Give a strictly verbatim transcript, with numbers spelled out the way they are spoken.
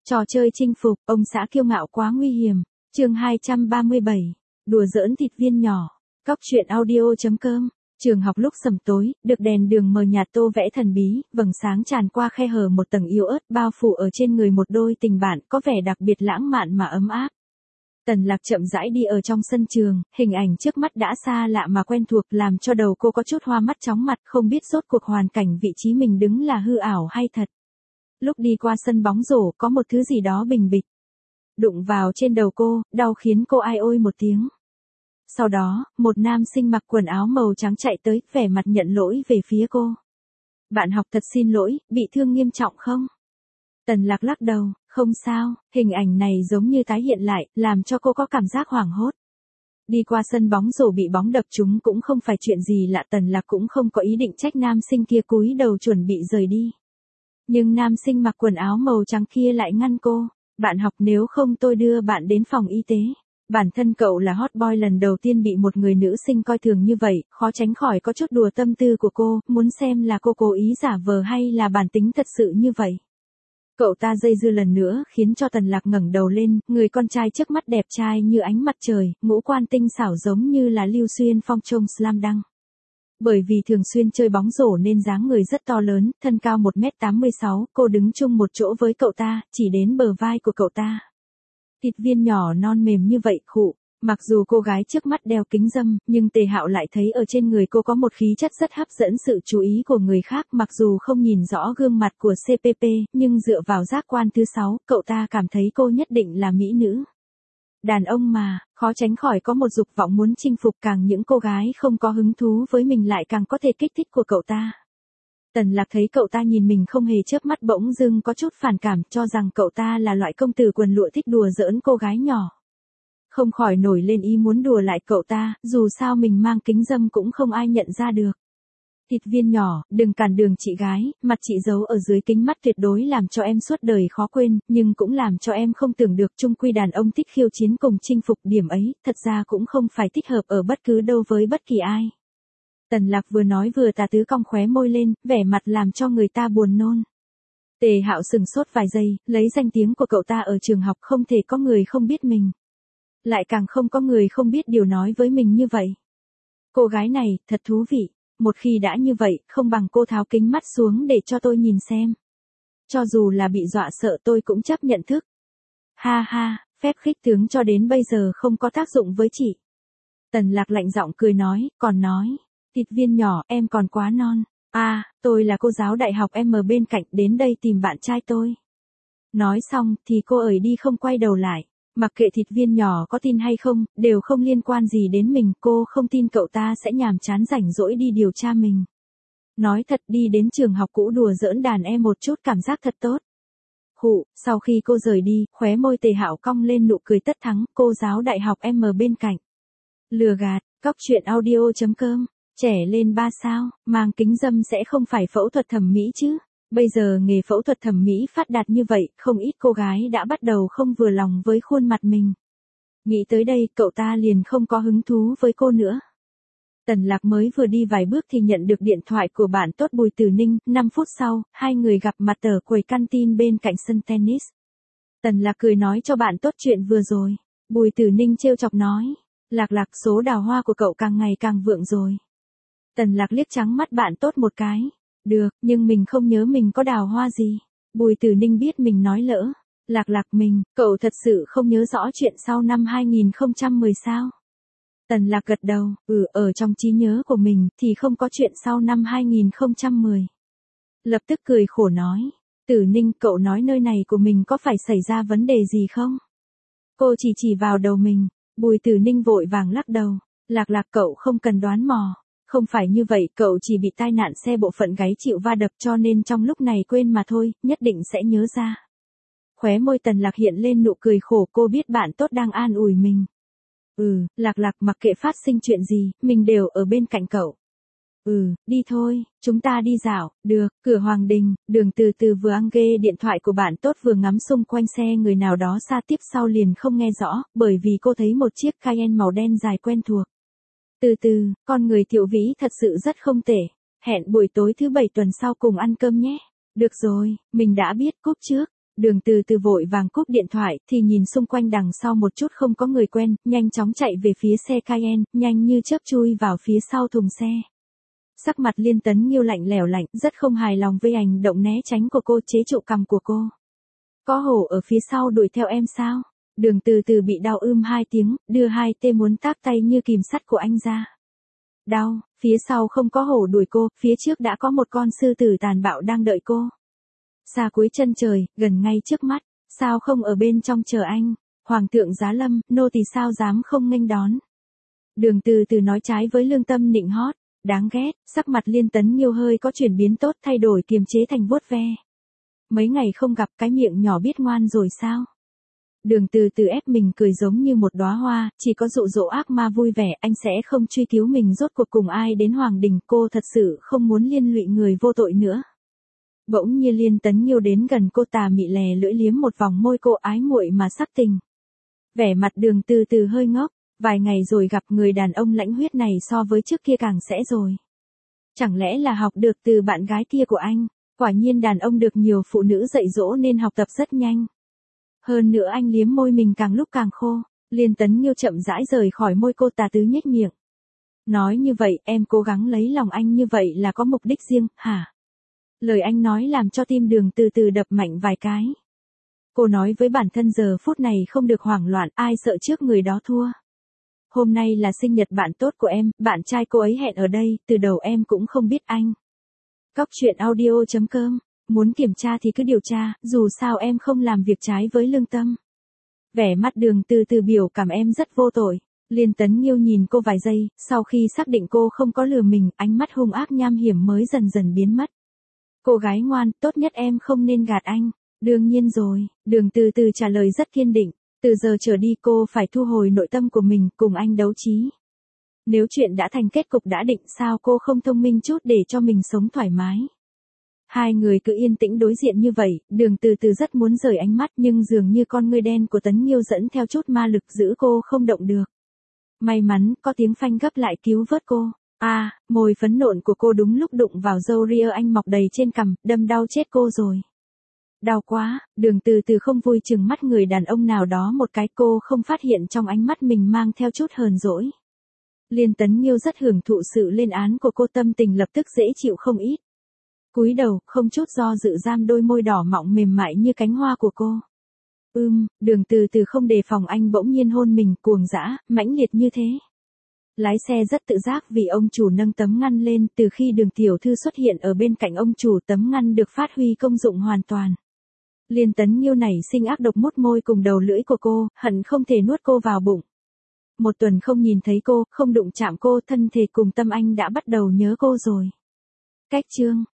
Trò chơi chinh phục, ông xã kiêu ngạo quá nguy hiểm. Chương hai trăm ba mươi bảy. Đùa giỡn thịt viên nhỏ. Cóc truyện audio.com. Trường học lúc sầm tối, được đèn đường mờ nhạt tô vẽ thần bí, vầng sáng tràn qua khe hở một tầng yếu ớt bao phủ ở trên người một đôi tình bạn có vẻ đặc biệt lãng mạn mà ấm áp. Tần Lạc chậm rãi đi ở trong sân trường, hình ảnh trước mắt đã xa lạ mà quen thuộc làm cho đầu cô có chút hoa mắt chóng mặt, không biết rốt cuộc hoàn cảnh vị trí mình đứng là hư ảo hay thật. Lúc đi qua sân bóng rổ có một thứ gì đó bình bịch đụng vào trên đầu cô, đau khiến cô ai ôi một tiếng. Sau đó, một nam sinh mặc quần áo màu trắng chạy tới, vẻ mặt nhận lỗi về phía cô. Bạn học thật xin lỗi, bị thương nghiêm trọng không? Tần Lạc lắc đầu, không sao, hình ảnh này giống như tái hiện lại, làm cho cô có cảm giác hoảng hốt. Đi qua sân bóng rổ bị bóng đập trúng cũng không phải chuyện gì lạ, Tần Lạc cũng không có ý định trách nam sinh kia cúi đầu chuẩn bị rời đi. Nhưng nam sinh mặc quần áo màu trắng kia lại ngăn cô. Bạn học, nếu không tôi đưa bạn đến phòng y tế. Bản thân cậu là hot boy, lần đầu tiên bị một người nữ sinh coi thường như vậy, khó tránh khỏi có chút đùa tâm tư của cô, muốn xem là cô cố ý giả vờ hay là bản tính thật sự như vậy. Cậu ta dây dưa lần nữa khiến cho Tần Lạc ngẩng đầu lên, người con trai trước mắt đẹp trai như ánh mặt trời, ngũ quan tinh xảo giống như là Lưu Xuyên Phong trong Slam Dunk. Bởi vì thường xuyên chơi bóng rổ nên dáng người rất to lớn, thân cao một mét tám mươi sáu, cô đứng chung một chỗ với cậu ta, chỉ đến bờ vai của cậu ta. Thịt viên nhỏ non mềm như vậy, khụ. Mặc dù cô gái trước mắt đeo kính râm, nhưng Tề Hạo lại thấy ở trên người cô có một khí chất rất hấp dẫn sự chú ý của người khác, mặc dù không nhìn rõ gương mặt của xê pê pê, nhưng dựa vào giác quan thứ sáu, cậu ta cảm thấy cô nhất định là mỹ nữ. Đàn ông mà, khó tránh khỏi có một dục vọng muốn chinh phục, càng những cô gái không có hứng thú với mình lại càng có thể kích thích của cậu ta. Tần Lạc thấy cậu ta nhìn mình không hề chớp mắt, bỗng dưng có chút phản cảm, cho rằng cậu ta là loại công tử quần lụa thích đùa giỡn cô gái nhỏ. Không khỏi nổi lên ý muốn đùa lại cậu ta, dù sao mình mang kính râm cũng không ai nhận ra được. Thịt viên nhỏ, đừng cản đường chị gái, mặt chị giấu ở dưới kính mắt tuyệt đối làm cho em suốt đời khó quên, nhưng cũng làm cho em không tưởng được, chung quy đàn ông thích khiêu chiến cùng chinh phục, điểm ấy, thật ra cũng không phải thích hợp ở bất cứ đâu với bất kỳ ai. Tần Lạc vừa nói vừa tà tứ cong khóe môi lên, vẻ mặt làm cho người ta buồn nôn. Tề Hạo sừng sốt vài giây, lấy danh tiếng của cậu ta ở trường học không thể có người không biết mình. Lại càng không có người không biết điều nói với mình như vậy. Cô gái này, thật thú vị. Một khi đã như vậy, không bằng cô tháo kính mắt xuống để cho tôi nhìn xem. Cho dù là bị dọa sợ tôi cũng chấp nhận thức. Ha ha, phép khích tướng cho đến bây giờ không có tác dụng với chị. Tần Lạc lạnh giọng cười nói, còn nói. Thịt viên nhỏ, em còn quá non. À, tôi là cô giáo đại học em ở bên cạnh, đến đây tìm bạn trai tôi. Nói xong, thì cô ởi đi không quay đầu lại. Mặc kệ thịt viên nhỏ có tin hay không, đều không liên quan gì đến mình, cô không tin cậu ta sẽ nhàm chán rảnh rỗi đi điều tra mình. Nói thật, đi đến trường học cũ đùa giỡn đàn em một chút cảm giác thật tốt. Khụ, sau khi cô rời đi, khóe môi Tề Hạo cong lên nụ cười tất thắng, cô giáo đại học em ở bên cạnh. Lừa gạt, cóc truyện audio.com, trẻ lên ba sao, mang kính râm sẽ không phải phẫu thuật thẩm mỹ chứ. Bây giờ nghề phẫu thuật thẩm mỹ phát đạt như vậy, không ít cô gái đã bắt đầu không vừa lòng với khuôn mặt mình. Nghĩ tới đây, cậu ta liền không có hứng thú với cô nữa. Tần Lạc mới vừa đi vài bước thì nhận được điện thoại của bạn tốt Bùi Tử Ninh, năm phút sau, hai người gặp mặt ở quầy canteen bên cạnh sân tennis. Tần Lạc cười nói cho bạn tốt chuyện vừa rồi. Bùi Tử Ninh trêu chọc nói, Lạc Lạc, số đào hoa của cậu càng ngày càng vượng rồi. Tần Lạc liếc trắng mắt bạn tốt một cái. Được, nhưng mình không nhớ mình có đào hoa gì. Bùi Tử Ninh biết mình nói lỡ. Lạc Lạc, mình, cậu thật sự không nhớ rõ chuyện sau năm hai nghìn không trăm mười sao? Tần Lạc gật đầu, ừ, ở trong trí nhớ của mình thì không có chuyện sau năm hai nghìn không trăm mười. Lập tức cười khổ nói, Tử Ninh, cậu nói nơi này của mình có phải xảy ra vấn đề gì không? Cô chỉ chỉ vào đầu mình. Bùi Tử Ninh vội vàng lắc đầu. Lạc Lạc, cậu không cần đoán mò. Không phải như vậy, cậu chỉ bị tai nạn xe bộ phận gáy chịu va đập cho nên trong lúc này quên mà thôi, nhất định sẽ nhớ ra. Khóe môi Tần Lạc hiện lên nụ cười khổ, cô biết bạn tốt đang an ủi mình. Ừ, Lạc Lạc, mặc kệ phát sinh chuyện gì, mình đều ở bên cạnh cậu. Ừ, đi thôi, chúng ta đi dạo, được, cửa Hoàng Đình, Đường Từ Từ vừa ăn ghê điện thoại của bạn tốt vừa ngắm xung quanh xe người nào đó xa tiếp sau liền không nghe rõ, bởi vì cô thấy một chiếc Cayenne màu đen dài quen thuộc. Từ từ, con người Thiệu Vĩ thật sự rất không tệ. Hẹn buổi tối thứ bảy tuần sau cùng ăn cơm nhé. Được rồi, mình đã biết, cúp trước. Đường Từ Từ vội vàng cúp điện thoại, thì nhìn xung quanh đằng sau một chút không có người quen, nhanh chóng chạy về phía xe Cayenne, nhanh như chớp chui vào phía sau thùng xe. Sắc mặt Liên Tấn Nghiêu lạnh lẽo lạnh, rất không hài lòng với hành động né tránh của cô, chế trụ cằm của cô. Có hổ ở phía sau đuổi theo em sao? Đường Từ Từ bị đau ưm hai tiếng, đưa hai tay muốn táp tay như kìm sắt của anh ra. Đau, phía sau không có hổ đuổi cô, phía trước đã có một con sư tử tàn bạo đang đợi cô. Xa cuối chân trời, gần ngay trước mắt, sao không ở bên trong chờ anh? Hoàng thượng giá lâm, nô tỳ sao dám không nghênh đón? Đường Từ Từ nói trái với lương tâm nịnh hót, đáng ghét, sắc mặt Liên Tấn Nghiêu hơi có chuyển biến tốt, thay đổi kiềm chế thành vuốt ve. Mấy ngày không gặp, cái miệng nhỏ biết ngoan rồi sao? Đường Từ Từ ép mình cười giống như một đóa hoa, chỉ có dụ dỗ ác ma vui vẻ, anh sẽ không truy cứu mình rốt cuộc cùng ai đến hoàng đình, cô thật sự không muốn liên lụy người vô tội nữa. Bỗng nhiên Liên Tấn Nghiêu đến gần cô, tà mị lè lưỡi liếm một vòng môi cô, ái muội mà sắc tình. Vẻ mặt Đường Từ Từ hơi ngốc, vài ngày rồi gặp người đàn ông lãnh huyết này so với trước kia càng sẽ rồi. Chẳng lẽ là học được từ bạn gái kia của anh? Quả nhiên đàn ông được nhiều phụ nữ dạy dỗ nên học tập rất nhanh. Hơn nữa anh liếm môi mình càng lúc càng khô, Liên Tấn Nghiêu chậm rãi rời khỏi môi cô, tà tứ nhếch miệng. Nói như vậy, em cố gắng lấy lòng anh như vậy là có mục đích riêng, hả? Lời anh nói làm cho tim Đường Từ Từ đập mạnh vài cái. Cô nói với bản thân giờ phút này không được hoảng loạn, ai sợ trước người đó thua. Hôm nay là sinh nhật bạn tốt của em, bạn trai cô ấy hẹn ở đây, từ đầu em cũng không biết anh. Cóc truyện audio chấm com, muốn kiểm tra thì cứ điều tra, dù sao em không làm việc trái với lương tâm. Vẻ mắt Đường Từ Từ biểu cảm em rất vô tội. Liên Tấn Nghiêu nhìn cô vài giây, sau khi xác định cô không có lừa mình, ánh mắt hung ác nham hiểm mới dần dần biến mất. Cô gái ngoan, tốt nhất em không nên gạt anh. Đương nhiên rồi, Đường Từ Từ trả lời rất kiên định. Từ giờ trở đi cô phải thu hồi nội tâm của mình, cùng anh đấu trí. Nếu chuyện đã thành kết cục đã định, sao cô không thông minh chút để cho mình sống thoải mái? Hai người cứ yên tĩnh đối diện như vậy, Đường Từ Từ rất muốn rời ánh mắt, nhưng dường như con ngươi đen của Tấn Nghiêu dẫn theo chút ma lực giữ cô không động được. May mắn, có tiếng phanh gấp lại cứu vớt cô. À, môi phấn nộn của cô đúng lúc đụng vào râu ria anh mọc đầy trên cằm, đâm đau chết cô rồi. Đau quá, Đường Từ Từ không vui chừng mắt người đàn ông nào đó một cái, cô không phát hiện trong ánh mắt mình mang theo chút hờn dỗi. Liên Tấn Nghiêu rất hưởng thụ sự lên án của cô, tâm tình lập tức dễ chịu không ít. Cúi đầu, không chút do dự giam đôi môi đỏ mọng mềm mại như cánh hoa của cô. Ưm, Đường Từ Từ không đề phòng anh bỗng nhiên hôn mình, cuồng dã, mãnh liệt như thế. Lái xe rất tự giác vì ông chủ nâng tấm ngăn lên, từ khi Đường tiểu thư xuất hiện ở bên cạnh ông chủ, tấm ngăn được phát huy công dụng hoàn toàn. Liên Tấn Nghiêu nảy sinh ác độc mút môi cùng đầu lưỡi của cô, hận không thể nuốt cô vào bụng. Một tuần không nhìn thấy cô, không đụng chạm cô, thân thể cùng tâm anh đã bắt đầu nhớ cô rồi. Cách chương